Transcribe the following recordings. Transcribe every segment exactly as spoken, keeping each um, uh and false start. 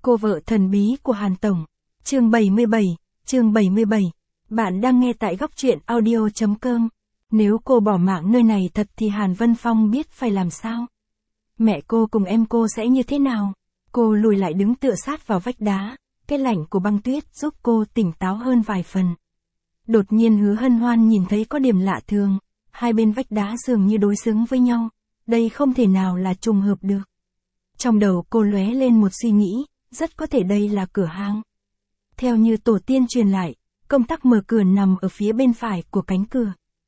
Cô vợ thần bí của Hàn Tổng. Chương bảy mươi bảy, chương bảy mươi bảy. Bạn đang nghe tại góc truyện audio chấm com. Nếu cô bỏ mạng nơi này thật thì Hàn Vân Phong biết phải làm sao? Mẹ cô cùng em cô sẽ như thế nào? Cô lùi lại đứng tựa sát vào vách đá, cái lạnh của băng tuyết giúp cô tỉnh táo hơn vài phần. Đột nhiên Hứa Hân Hoan nhìn thấy có điểm lạ thường, hai bên vách đá dường như đối xứng với nhau, đây không thể nào là trùng hợp được. Trong đầu cô lóe lên một suy nghĩ, rất có thể đây là cửa hang. Theo như tổ tiên truyền lại, công tắc mở cửa nằm ở phía bên phải của cánh cửa.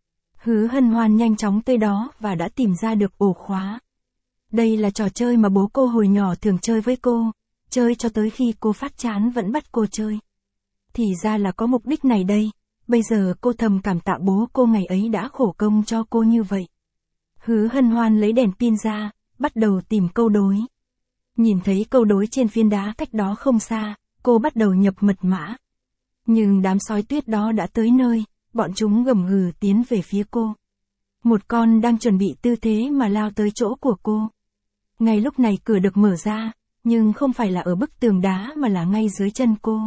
Hứa Hân Hoan nhanh chóng tới đó và đã tìm ra được ổ khóa. Đây là trò chơi mà bố cô hồi nhỏ thường chơi với cô, chơi cho tới khi cô phát chán vẫn bắt cô chơi. Thì ra là có mục đích này đây, bây giờ cô thầm cảm tạ bố cô ngày ấy đã khổ công cho cô như vậy. Hứa Hân Hoan lấy đèn pin ra, bắt đầu tìm câu đối. Nhìn thấy câu đối trên phiến đá cách đó không xa, cô bắt đầu nhập mật mã. Nhưng đám sói tuyết đó đã tới nơi, bọn chúng gầm gừ tiến về phía cô. Một con đang chuẩn bị tư thế mà lao tới chỗ của cô. Ngay lúc này cửa được mở ra, nhưng không phải là ở bức tường đá mà là ngay dưới chân cô.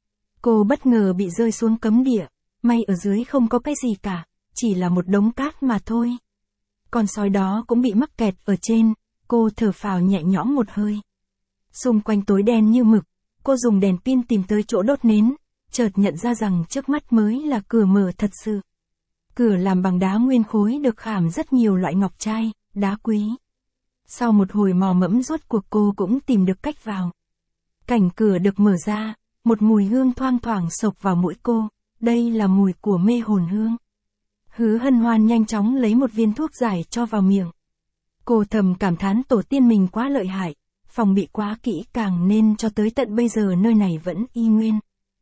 Cô bất ngờ bị rơi xuống cấm địa, may ở dưới không có cái gì cả, chỉ là một đống cát mà thôi. Con sói đó cũng bị mắc kẹt ở trên, cô thở phào nhẹ nhõm một hơi. Xung quanh tối đen như mực, cô dùng đèn pin tìm tới chỗ đốt nến, chợt nhận ra rằng trước mắt mới là cửa mở thật sự. Cửa làm bằng đá nguyên khối được khảm rất nhiều loại ngọc trai, đá quý. Sau một hồi mò mẫm rốt cuộc cô cũng tìm được cách vào. Cảnh cửa được mở ra, một mùi hương thoang thoảng xộc vào mũi cô, đây là mùi của mê hồn hương. Hứa Hân Hoan nhanh chóng lấy một viên thuốc giải cho vào miệng. Cô thầm cảm thán tổ tiên mình quá lợi hại, phòng bị quá kỹ càng nên cho tới tận bây giờ nơi này vẫn y nguyên.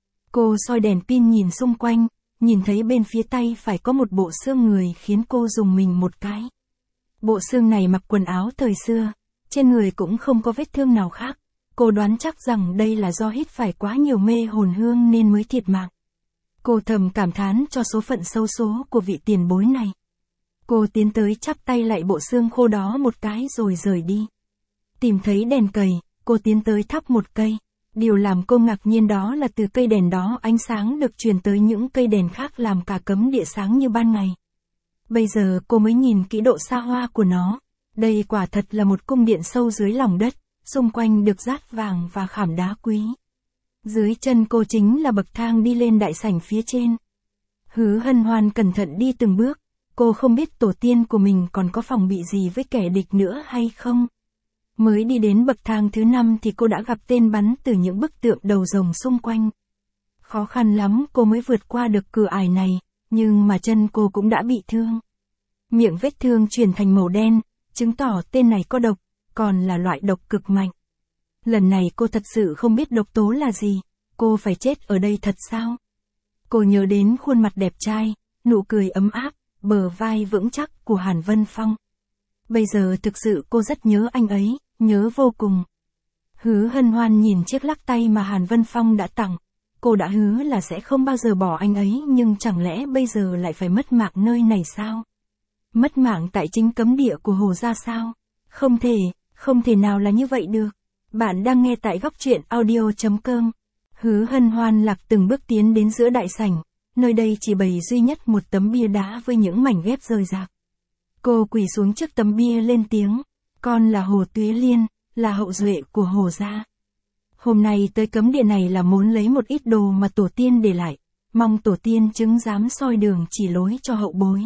Cô soi đèn pin nhìn xung quanh, nhìn thấy bên phía tay phải có một bộ xương người khiến cô rùng mình một cái. Bộ xương này mặc quần áo thời xưa, trên người cũng không có vết thương nào khác. Cô đoán chắc rằng đây là do hít phải quá nhiều mê hồn hương nên mới thiệt mạng. Cô thầm cảm thán cho số phận xấu số của vị tiền bối này. Cô tiến tới chắp tay lại bộ xương khô đó một cái rồi rời đi. Tìm thấy đèn cầy, cô tiến tới thắp một cây. Điều làm cô ngạc nhiên đó là từ cây đèn đó ánh sáng được truyền tới những cây đèn khác làm cả cấm địa sáng như ban ngày. Bây giờ cô mới nhìn kỹ độ xa hoa của nó. Đây quả thật là một cung điện sâu dưới lòng đất, xung quanh được dát vàng và khảm đá quý. Dưới chân cô chính là bậc thang đi lên đại sảnh phía trên. Hứa Hân Hoan cẩn thận đi từng bước, cô không biết tổ tiên của mình còn có phòng bị gì với kẻ địch nữa hay không. Mới đi đến bậc thang thứ năm thì cô đã gặp tên bắn từ những bức tượng đầu rồng xung quanh. Khó khăn lắm cô mới vượt qua được cửa ải này, nhưng mà chân cô cũng đã bị thương. Miệng vết thương chuyển thành màu đen, chứng tỏ tên này có độc, còn là loại độc cực mạnh. Lần này cô thật sự không biết độc tố là gì, cô phải chết ở đây thật sao? Cô nhớ đến khuôn mặt đẹp trai, nụ cười ấm áp, bờ vai vững chắc của Hàn Vân Phong. Bây giờ thực sự cô rất nhớ anh ấy, nhớ vô cùng. Hứa Hân Hoan nhìn chiếc lắc tay mà Hàn Vân Phong đã tặng. Cô đã hứa là sẽ không bao giờ bỏ anh ấy nhưng chẳng lẽ bây giờ lại phải mất mạng nơi này sao? Mất mạng tại chính cấm địa của Hồ gia sao? Không thể, không thể nào là như vậy được. Bạn đang nghe tại góc truyện audio chấm com. Hứa Hân Hoan lạc từng bước tiến đến giữa đại sảnh, nơi đây chỉ bày duy nhất một tấm bia đá với những mảnh ghép rời rạc. Cô quỳ xuống trước tấm bia lên tiếng, con là Hồ Tuế Liên, là hậu duệ của Hồ gia. Hôm nay tới cấm địa này là muốn lấy một ít đồ mà tổ tiên để lại, mong tổ tiên chứng giám soi đường chỉ lối cho hậu bối.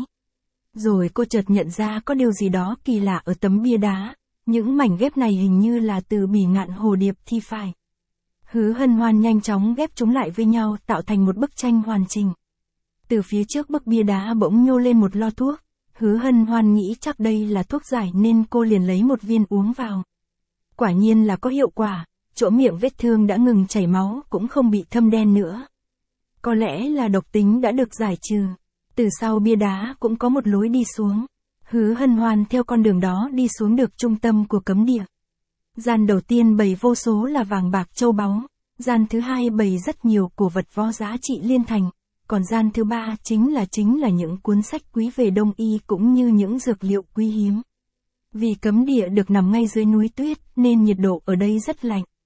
Rồi cô chợt nhận ra có điều gì đó kỳ lạ ở tấm bia đá, những mảnh ghép này hình như là từ bỉ ngạn hồ điệp thì phải. Hứa Hân Hoan nhanh chóng ghép chúng lại với nhau tạo thành một bức tranh hoàn chỉnh. Từ phía trước bức bia đá bỗng nhô lên một lo thuốc, Hứa Hân Hoan nghĩ chắc đây là thuốc giải nên cô liền lấy một viên uống vào. Quả nhiên là có hiệu quả, chỗ miệng vết thương đã ngừng chảy máu cũng không bị thâm đen nữa. Có lẽ là độc tính đã được giải trừ. Từ sau bia đá cũng có một lối đi xuống. Hứa Hân Hoan theo con đường đó đi xuống được trung tâm của cấm địa. Gian đầu tiên bày vô số là vàng bạc châu báu, gian thứ hai bày rất nhiều cổ vật vô giá trị liên thành, còn gian thứ ba chính là chính là những cuốn sách quý về đông y cũng như những dược liệu quý hiếm. Vì cấm địa được nằm ngay dưới núi tuyết nên nhiệt độ ở đây rất lạnh.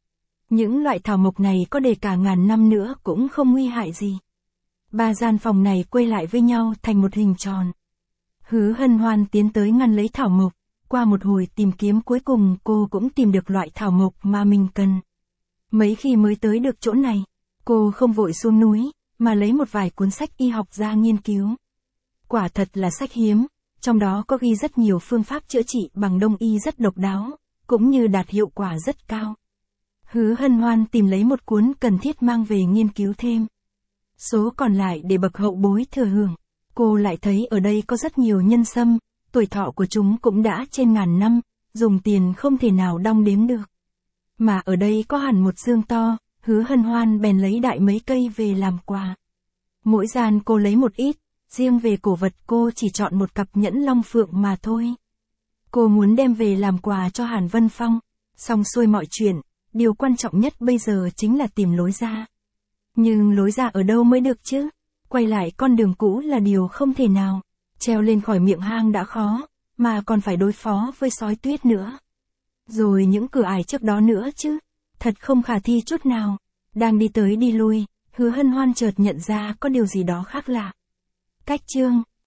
Những loại thảo mộc này có để cả ngàn năm nữa cũng không nguy hại gì. Ba gian phòng này quay lại với nhau thành một hình tròn. Hứa Hân Hoan tiến tới ngăn lấy thảo mộc, qua một hồi tìm kiếm cuối cùng cô cũng tìm được loại thảo mộc mà mình cần. Mấy khi mới tới được chỗ này, cô không vội xuống núi, mà lấy một vài cuốn sách y học ra nghiên cứu. Quả thật là sách hiếm, trong đó có ghi rất nhiều phương pháp chữa trị bằng đông y rất độc đáo, cũng như đạt hiệu quả rất cao. Hứa Hân Hoan tìm lấy một cuốn cần thiết mang về nghiên cứu thêm. Số còn lại để bậc hậu bối thừa hưởng. Cô lại thấy ở đây có rất nhiều nhân sâm, tuổi thọ của chúng cũng đã trên ngàn năm, dùng tiền không thể nào đong đếm được. Mà ở đây có hẳn một dương to, Hứa Hân Hoan bèn lấy đại mấy cây về làm quà. Mỗi gian cô lấy một ít, riêng về cổ vật cô chỉ chọn một cặp nhẫn long phượng mà thôi. Cô muốn đem về làm quà cho Hàn Vân Phong. Xong xuôi mọi chuyện, điều quan trọng nhất bây giờ chính là tìm lối ra. Nhưng lối ra ở đâu mới được chứ? Quay lại con đường cũ là điều không thể nào. Treo lên khỏi miệng hang đã khó, mà còn phải đối phó với sói tuyết nữa. Rồi những cửa ải trước đó nữa chứ. Thật không khả thi chút nào. Đang đi tới đi lui, Hứa Hân Hoan chợt nhận ra có điều gì đó khác lạ. Cách chương